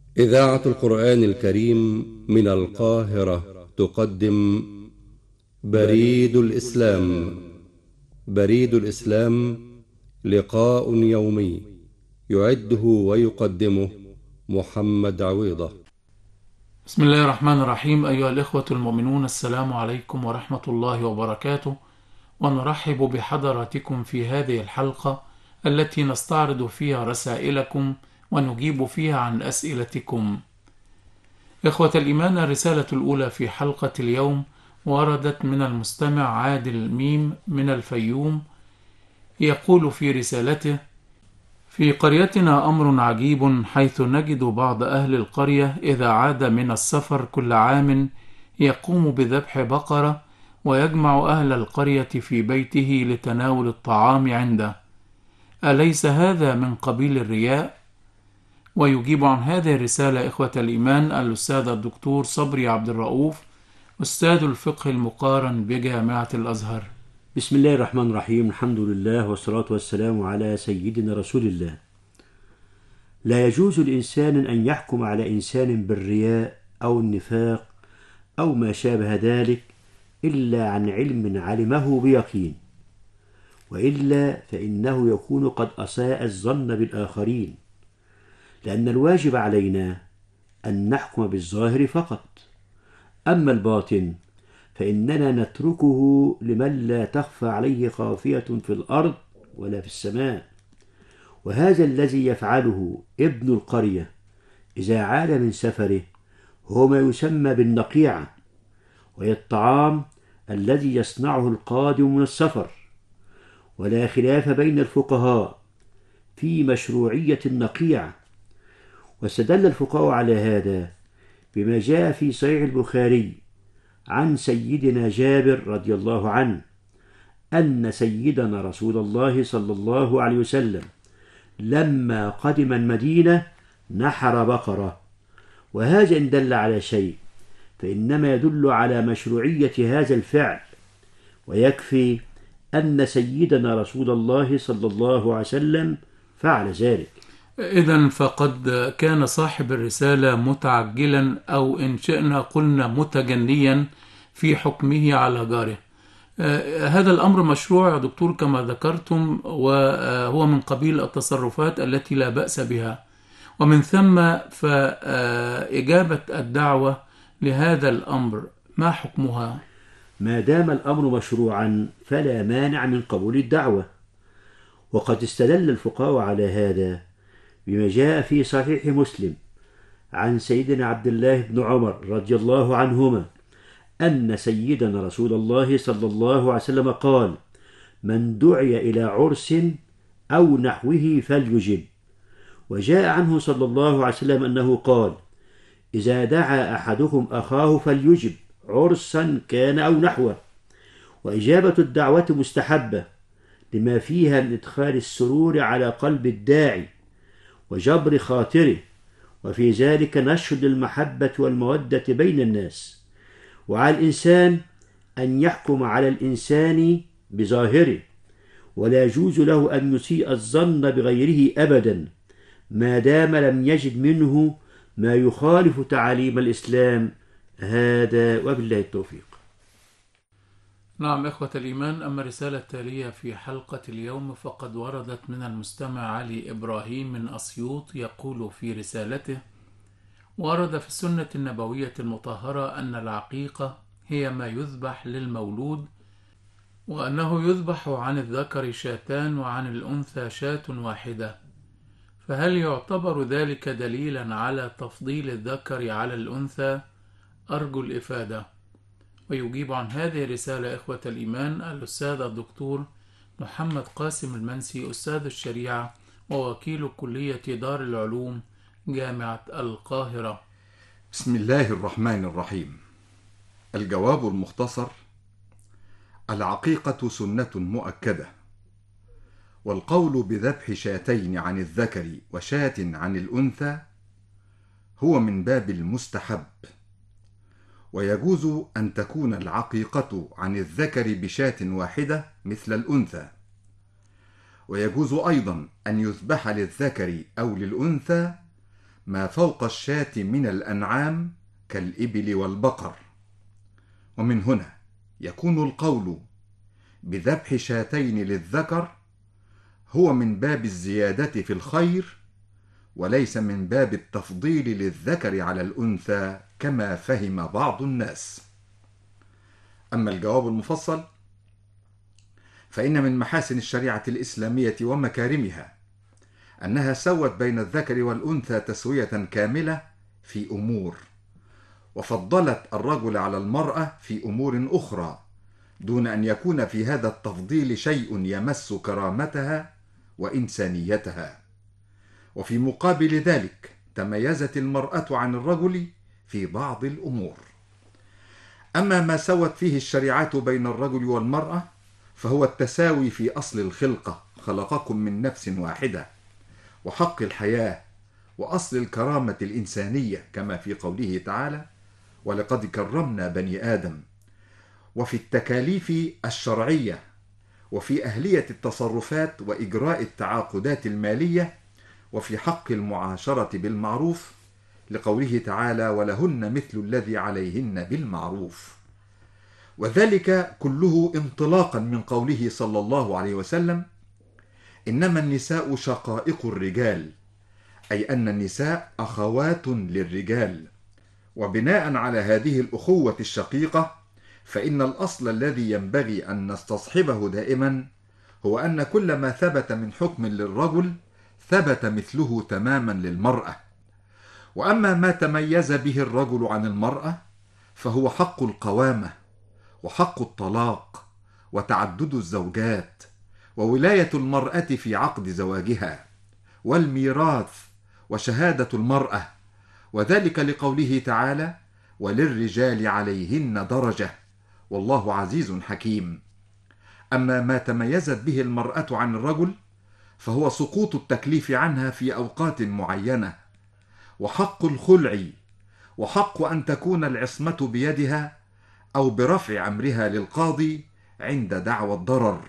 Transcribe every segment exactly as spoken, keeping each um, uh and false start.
إذاعة القرآن الكريم من القاهرة تقدم بريد الإسلام. بريد الإسلام لقاء يومي يعده ويقدمه محمد عويضة. بسم الله الرحمن الرحيم. أيها الإخوة المؤمنون، السلام عليكم ورحمة الله وبركاته، ونرحب بحضراتكم في هذه الحلقة التي نستعرض فيها رسائلكم ونجيب فيها عن أسئلتكم. إخوة الإيمان، الرسالة الأولى في حلقة اليوم وردت من المستمع عادل ميم من الفيوم. يقول في رسالته: في قريتنا أمر عجيب، حيث نجد بعض أهل القرية إذا عاد من السفر كل عام يقوم بذبح بقرة ويجمع أهل القرية في بيته لتناول الطعام عنده. أليس هذا من قبيل الرياء؟ ويجيب عن هذه الرسالة إخوة الإيمان الأستاذ الدكتور صبري عبد الرؤوف، أستاذ الفقه المقارن بجامعة الأزهر. بسم الله الرحمن الرحيم. الحمد لله والصلاة والسلام على سيدنا رسول الله. لا يجوز لإنسان أن يحكم على إنسان بالرياء أو النفاق أو ما شابه ذلك إلا عن علم علمه بيقين، وإلا فإنه يكون قد أساء الظن بالآخرين، لأن الواجب علينا أن نحكم بالظاهر فقط، أما الباطن فإننا نتركه لمن لا تخفى عليه خافية في الأرض ولا في السماء. وهذا الذي يفعله ابن القرية إذا عاد من سفره هو ما يسمى بالنقيعة، وهي الطعام الذي يصنعه القادم من السفر. ولا خلاف بين الفقهاء في مشروعية النقيعة، واستدل الفقهاء على هذا بما جاء في صحيح البخاري عن سيدنا جابر رضي الله عنه أن سيدنا رسول الله صلى الله عليه وسلم لما قدم المدينة نحر بقرة. وهذا إن دل على شيء فإنما يدل على مشروعية هذا الفعل، ويكفي أن سيدنا رسول الله صلى الله عليه وسلم فعل ذلك. إذن فقد كان صاحب الرسالة متعجلا، أو إن شئنا قلنا متجنيا في حكمه على جاره. آه، هذا الأمر مشروع يا دكتور كما ذكرتم، وهو من قبيل التصرفات التي لا بأس بها، ومن ثم فإجابة الدعوة لهذا الأمر ما حكمها؟ ما دام الأمر مشروعا فلا مانع من قبول الدعوة، وقد استدل الفقهاء على هذا بما جاء في صحيح مسلم عن سيدنا عبد الله بن عمر رضي الله عنهما أن سيدنا رسول الله صلى الله عليه وسلم قال: من دعي إلى عرس أو نحوه فليجب. وجاء عنه صلى الله عليه وسلم أنه قال: إذا دعا أحدكم أخاه فليجب عرسا كان أو نحوه. وإجابة الدعوة مستحبة لما فيها من إدخال السرور على قلب الداعي وجبر خاطره، وفي ذلك نشر المحبة والمودة بين الناس. وعلى الإنسان أن يحكم على الإنسان بظاهره، ولا يجوز له أن يسيء الظن بغيره أبدا ما دام لم يجد منه ما يخالف تعاليم الإسلام. هذا وبالله التوفيق. نعم إخوة الإيمان، أما الرسالة التالية في حلقة اليوم فقد وردت من المستمع علي إبراهيم من أسيوط. يقول في رسالته: ورد في السنة النبوية المطهرة أن العقيقة هي ما يذبح للمولود، وأنه يذبح عن الذكر شاتان وعن الأنثى شاة واحدة، فهل يعتبر ذلك دليلا على تفضيل الذكر على الأنثى؟ أرجو الإفادة. ويجيب عن هذه الرسالة إخوة الإيمان الأستاذ الدكتور محمد قاسم المنسي، أستاذ الشريعة ووكيل كلية دار العلوم جامعة القاهرة. بسم الله الرحمن الرحيم. الجواب المختصر: العقيقة سنة مؤكدة، والقول بذبح شاتين عن الذكر وشاة عن الأنثى هو من باب المستحب، ويجوز أن تكون العقيقة عن الذكر بشاة واحدة مثل الأنثى، ويجوز أيضا أن يذبح للذكر أو للأنثى ما فوق الشاة من الأنعام كالإبل والبقر. ومن هنا يكون القول بذبح شاتين للذكر هو من باب الزيادة في الخير، وليس من باب التفضيل للذكر على الأنثى كما فهم بعض الناس. أما الجواب المفصل فإن من محاسن الشريعة الإسلامية ومكارمها أنها سوت بين الذكر والأنثى تسوية كاملة في أمور، وفضلت الرجل على المرأة في أمور أخرى، دون أن يكون في هذا التفضيل شيء يمس كرامتها وإنسانيتها. وفي مقابل ذلك تميزت المرأة عن الرجل في بعض الأمور. أما ما سوت فيه الشريعة بين الرجل والمرأة فهو التساوي في أصل الخلقة، خلقكم من نفس واحدة، وحق الحياة، وأصل الكرامة الإنسانية كما في قوله تعالى: ولقد كرمنا بني آدم، وفي التكاليف الشرعية، وفي أهلية التصرفات وإجراء التعاقدات المالية، وفي حق المعاشرة بالمعروف لقوله تعالى: ولهن مثل الذي عليهن بالمعروف. وذلك كله انطلاقا من قوله صلى الله عليه وسلم: إنما النساء شقائق الرجال، أي أن النساء أخوات للرجال. وبناء على هذه الأخوة الشقيقة فإن الأصل الذي ينبغي أن نستصحبه دائما هو أن كل ما ثبت من حكم للرجل ثبت مثله تماما للمرأة. وأما ما تميز به الرجل عن المرأة فهو حق القوامة، وحق الطلاق، وتعدد الزوجات، وولاية المرأة في عقد زواجها، والميراث، وشهادة المرأة، وذلك لقوله تعالى: وللرجال عليهن درجة والله عزيز حكيم. أما ما تميزت به المرأة عن الرجل فهو سقوط التكليف عنها في أوقات معينة، وحق الخلع، وحق أن تكون العصمة بيدها أو برفع أمرها للقاضي عند دعوى الضرر.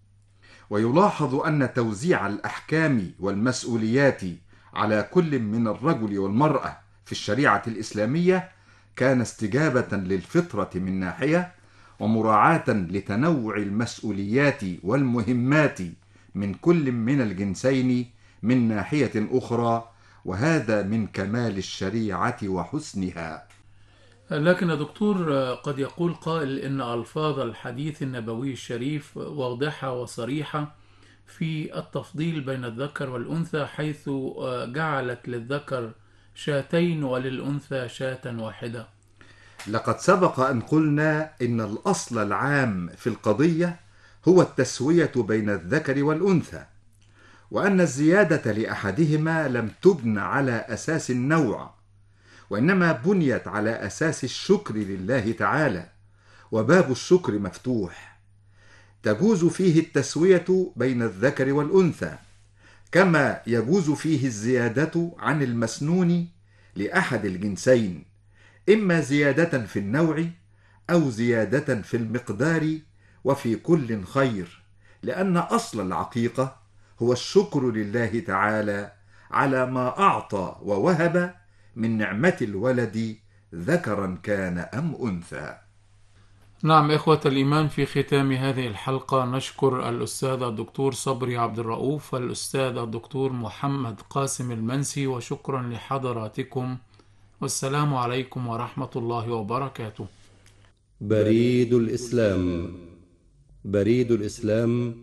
ويلاحظ أن توزيع الأحكام والمسؤوليات على كل من الرجل والمرأة في الشريعة الإسلامية كان استجابة للفطرة من ناحية، ومراعاة لتنوع المسؤوليات والمهمات من كل من الجنسين من ناحية أخرى، وهذا من كمال الشريعة وحسنها. لكن يا دكتور، قد يقول قائل إن ألفاظ الحديث النبوي الشريف واضحة وصريحة في التفضيل بين الذكر والأنثى، حيث جعلت للذكر شاتين وللأنثى شاة واحدة. لقد سبق أن قلنا إن الأصل العام في القضية هو التسوية بين الذكر والأنثى، وأن الزيادة لأحدهما لم تبن على أساس النوع، وإنما بنيت على أساس الشكر لله تعالى، وباب الشكر مفتوح، تجوز فيه التسوية بين الذكر والأنثى، كما يجوز فيه الزيادة عن المسنون لأحد الجنسين، إما زيادة في النوع أو زيادة في المقدار، وفي كل خير، لأن أصل العقيقة هو الشكر لله تعالى على ما أعطى ووهب من نعمة الولد، ذكرا كان أم أنثى. نعم إخوة الإيمان، في ختام هذه الحلقة نشكر الأستاذ الدكتور صبري عبد الرؤوف والأستاذ الدكتور محمد قاسم المنسي، وشكرا لحضراتكم، والسلام عليكم ورحمة الله وبركاته. بريد الإسلام. بريد الإسلام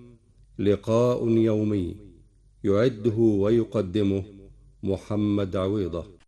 لقاء يومي يعده ويقدمه محمد عويضة.